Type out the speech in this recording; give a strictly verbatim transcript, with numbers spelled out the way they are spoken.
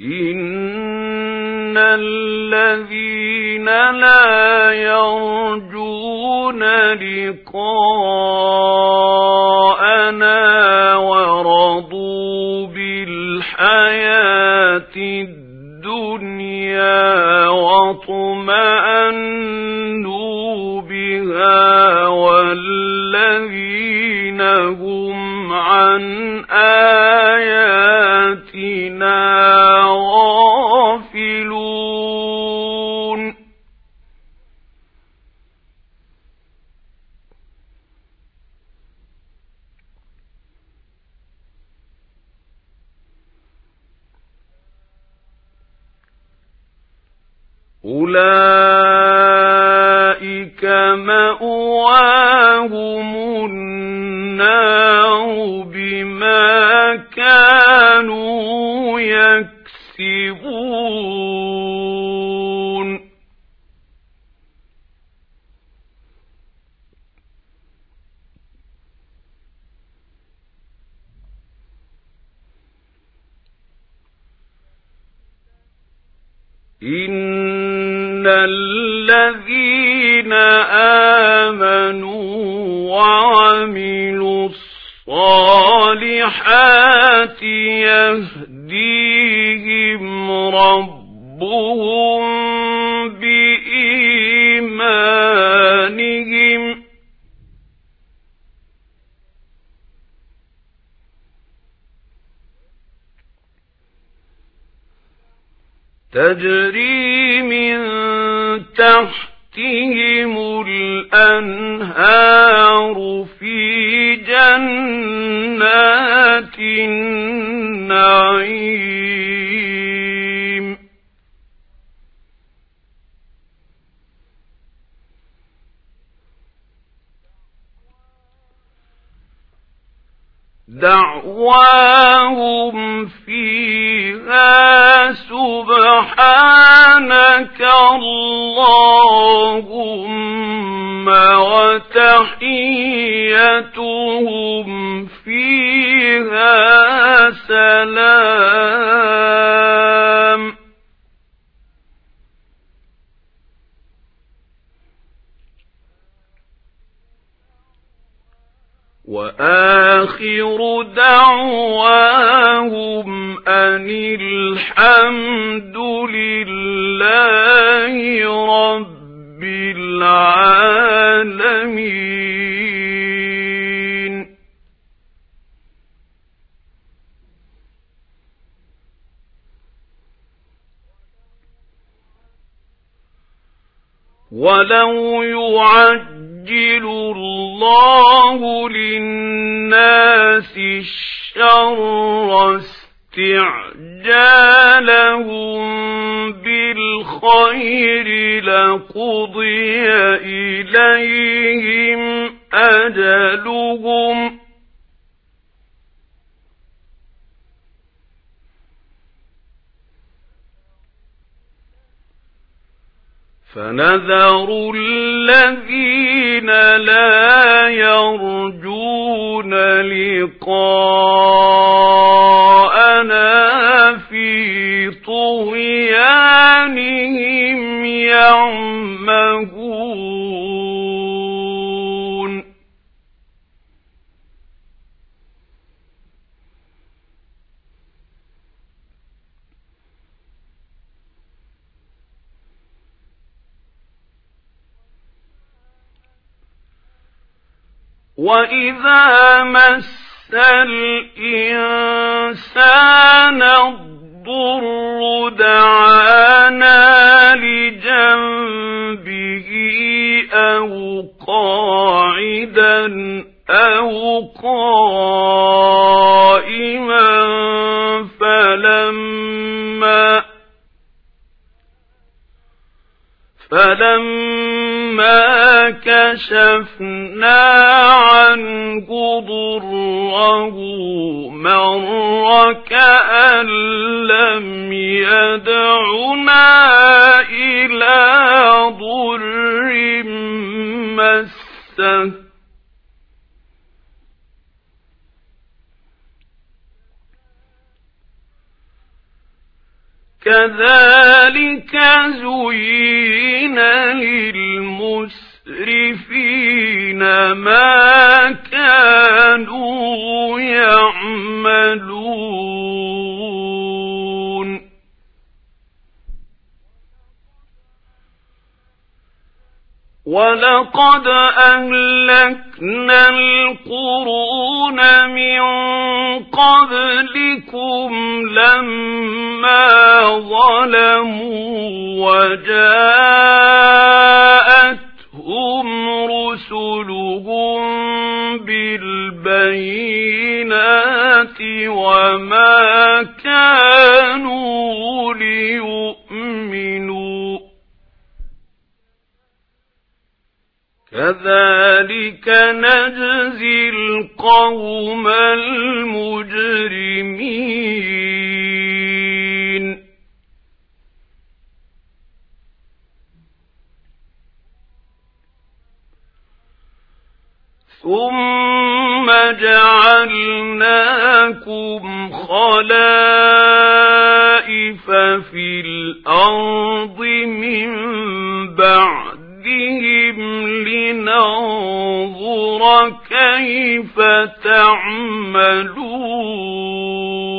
إن الذين لا يرجون لقاءنا ورضوا بالحياة الدنيا واطمأنوا بها والذين هم عن آياتنا غافلون أولئك مأواهم النار بما كانوا يكسبون إن الذين آمنوا وعملوا الصالحات يهديهم ربهم بإيمانهم تجري من تحتهم الأنهار في جنات النعيم دعواهم فيها سبحانك اللهم وتحيتهم فيها سلام وآخر دعواهم أن الحمد لله رب العالمين. ولو يعجل الله للناس الشر استعجالهم بالخير لقضي إليهم أجلهم فنذر الذين لا يرجون لقاءنا في طغيانهم يعمهون وَإِذَا مَسَّ الْإِنسَانَ الضُّرُّ دَعَانَا لِجَنبِهِ أَوْ قَاعِدًا أَوْ قَائِمًا فَلَمَّا فَلَمَّا كَشَفْنَا عَنْهُ ضُرَّهُ مَرَّ كَأَن لَّمْ يَدْعُنَا إِلَىٰ ضُرٍّ مَّسَّهُ كذلك زين للمسرفين ما كانوا يعملون ولقد أهلكنا القرون من قبلكم لما ظلموا وجاءتهم رسلهم بالبينات وما كانوا ليؤمنوا كذلك نجزي القوم المجرمين ثم جعلناكم خلائف في الأرض من بعد لننظر كيف تعملون